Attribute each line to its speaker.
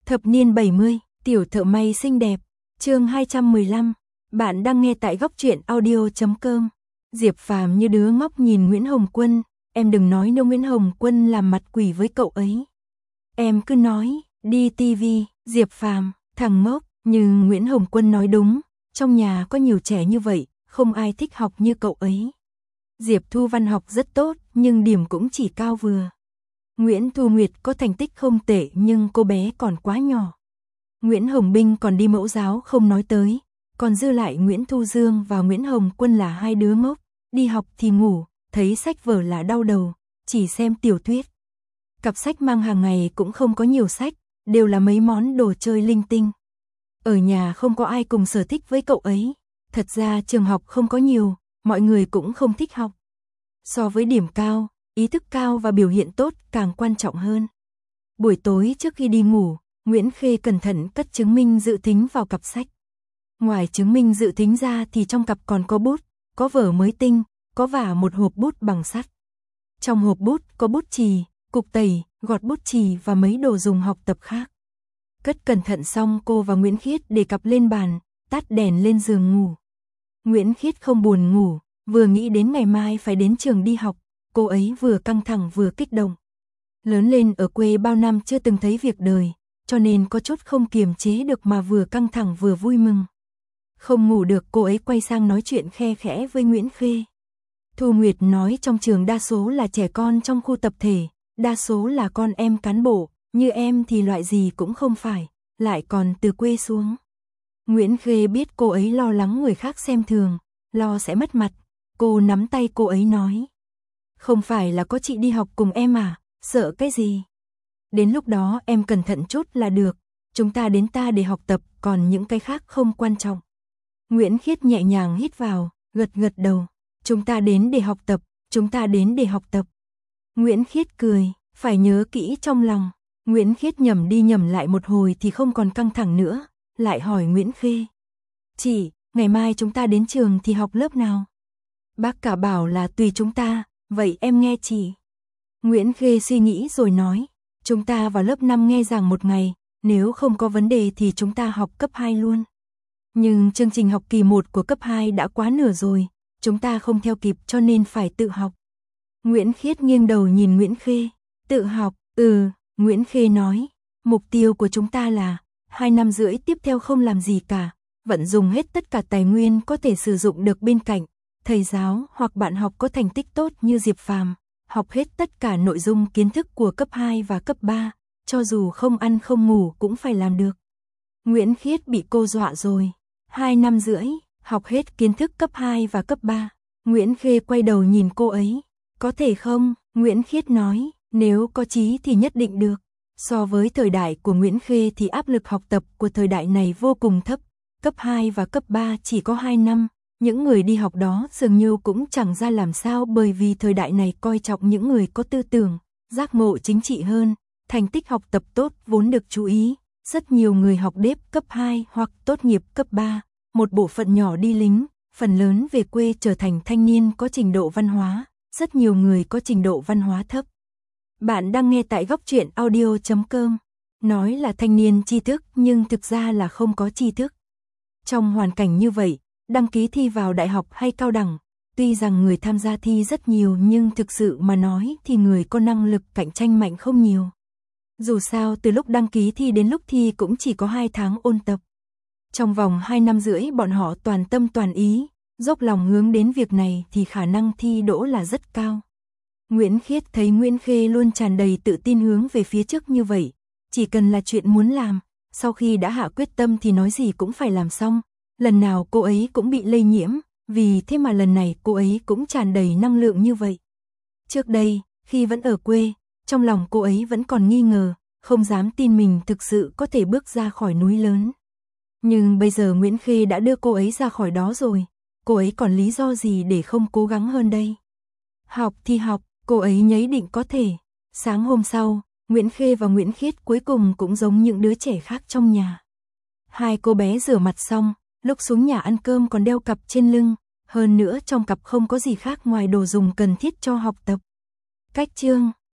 Speaker 1: Thập niên 70, tiểu thợ may xinh đẹp, chương 215, bạn đang nghe tại góc truyện audio.com. Diệp Phàm như đứa ngốc nhìn Nguyễn Hồng Quân, em đừng nói nếu Nguyễn Hồng Quân làm mặt quỷ với cậu ấy. Em cứ nói, đi tivi, Diệp Phàm, thằng ngốc, nhưng Nguyễn Hồng Quân nói đúng, trong nhà có nhiều trẻ như vậy, không ai thích học như cậu ấy. Diệp Thu văn học rất tốt, nhưng điểm cũng chỉ cao vừa. Nguyễn Thu Nguyệt có thành tích không tệ nhưng cô bé còn quá nhỏ. Nguyễn Hồng Binh còn đi mẫu giáo không nói tới, còn dư lại Nguyễn Thu Dương và Nguyễn Hồng Quân là hai đứa ngốc, đi học thì ngủ, thấy sách vở là đau đầu, chỉ xem tiểu thuyết. Cặp sách mang hàng ngày cũng không có nhiều sách, đều là mấy món đồ chơi linh tinh. Ở nhà không có ai cùng sở thích với cậu ấy, thật ra trường học không có nhiều, mọi người cũng không thích học. So với điểm cao, ý thức cao và biểu hiện tốt càng quan trọng hơn. Buổi tối trước khi đi ngủ, Nguyễn Khê cẩn thận cất chứng minh dự thính vào cặp sách. Ngoài chứng minh dự thính ra thì trong cặp còn có bút, có vở mới tinh, có vả một hộp bút bằng sắt. Trong hộp bút có bút chì, cục tẩy, gọt bút chì và mấy đồ dùng học tập khác. Cất cẩn thận xong cô và Nguyễn Khiết để cặp lên bàn, tắt đèn lên giường ngủ. Nguyễn Khiết không buồn ngủ, vừa nghĩ đến ngày mai phải đến trường đi học, cô ấy vừa căng thẳng vừa kích động. Lớn lên ở quê bao năm chưa từng thấy việc đời, cho nên có chút không kiềm chế được mà vừa căng thẳng vừa vui mừng. Không ngủ được cô ấy quay sang nói chuyện khe khẽ với Nguyễn Khê. Thu Nguyệt nói trong trường đa số là trẻ con trong khu tập thể, đa số là con em cán bộ, như em thì loại gì cũng không phải, lại còn từ quê xuống. Nguyễn Khê biết cô ấy lo lắng người khác xem thường, lo sẽ mất mặt, cô nắm tay cô ấy nói. Không phải là có chị đi học cùng em à, sợ cái gì? Đến lúc đó em cẩn thận chút là được, chúng ta đến ta để học tập, còn những cái khác không quan trọng. Nguyễn Khiết nhẹ nhàng hít vào, gật gật đầu, chúng ta đến để học tập, chúng ta đến để học tập. Nguyễn Khiết cười, phải nhớ kỹ trong lòng. Nguyễn Khiết nhẩm đi nhẩm lại một hồi thì không còn căng thẳng nữa, lại hỏi Nguyễn Khê. Chị, ngày mai chúng ta đến trường thì học lớp nào? Bác cả bảo là tùy chúng ta, vậy em nghe chị. Nguyễn Khê suy nghĩ rồi nói, chúng ta vào lớp 5 nghe giảng một ngày, nếu không có vấn đề thì chúng ta học cấp 2 luôn. Nhưng chương trình học kỳ 1 của cấp 2 đã quá nửa rồi, chúng ta không theo kịp cho nên phải tự học. Nguyễn Khiết nghiêng đầu nhìn Nguyễn Khê, tự học, Nguyễn Khê nói, mục tiêu của chúng ta là 2 năm rưỡi tiếp theo không làm gì cả, vận dụng hết tất cả tài nguyên có thể sử dụng được bên cạnh, thầy giáo hoặc bạn học có thành tích tốt như Diệp Phàm, học hết tất cả nội dung kiến thức của cấp 2 và cấp 3, cho dù không ăn không ngủ cũng phải làm được. Nguyễn Khiết bị cô dọa rồi, 2 năm rưỡi, học hết kiến thức cấp 2 và cấp 3. Nguyễn Khê quay đầu nhìn cô ấy, có thể không? Nguyễn Khiết nói, nếu có chí thì nhất định được. So với thời đại của Nguyễn Khê thì áp lực học tập của thời đại này vô cùng thấp, cấp 2 và cấp 3 chỉ có 2 năm. Những người đi học đó dường như cũng chẳng ra làm sao bởi vì thời đại này coi trọng những người có tư tưởng, giác ngộ chính trị hơn, thành tích học tập tốt vốn được chú ý. Rất nhiều người học đếp cấp 2 hoặc tốt nghiệp cấp 3, một bộ phận nhỏ đi lính, phần lớn về quê trở thành thanh niên có trình độ văn hóa, rất nhiều người có trình độ văn hóa thấp. Bạn đang nghe tại góc truyện audio.com, nói là thanh niên tri thức nhưng thực ra là không có tri thức. Trong hoàn cảnh như vậy, đăng ký thi vào đại học hay cao đẳng, tuy rằng người tham gia thi rất nhiều nhưng thực sự mà nói thì người có năng lực cạnh tranh mạnh không nhiều. Dù sao từ lúc đăng ký thi đến lúc thi cũng chỉ có 2 tháng ôn tập. Trong vòng 2 năm rưỡi bọn họ toàn tâm toàn ý, dốc lòng hướng đến việc này thì khả năng thi đỗ là rất cao. Nguyễn Khiết thấy Nguyễn Khê luôn tràn đầy tự tin hướng về phía trước như vậy, chỉ cần là chuyện muốn làm, sau khi đã hạ quyết tâm thì nói gì cũng phải làm xong. Lần nào cô ấy cũng bị lây nhiễm, vì thế mà lần này cô ấy cũng tràn đầy năng lượng như vậy. Trước đây, khi vẫn ở quê, trong lòng cô ấy vẫn còn nghi ngờ, không dám tin mình thực sự có thể bước ra khỏi núi lớn. Nhưng bây giờ Nguyễn Khê đã đưa cô ấy ra khỏi đó rồi, cô ấy còn lý do gì để không cố gắng hơn đây? Học thì học, cô ấy nhấy định có thể. Sáng hôm sau, Nguyễn Khê và Nguyễn Khiết cuối cùng cũng giống những đứa trẻ khác trong nhà. Hai cô bé rửa mặt xong, lúc xuống nhà ăn cơm còn đeo cặp trên lưng, hơn nữa trong cặp không có gì khác ngoài đồ dùng cần thiết cho học tập. Cách chương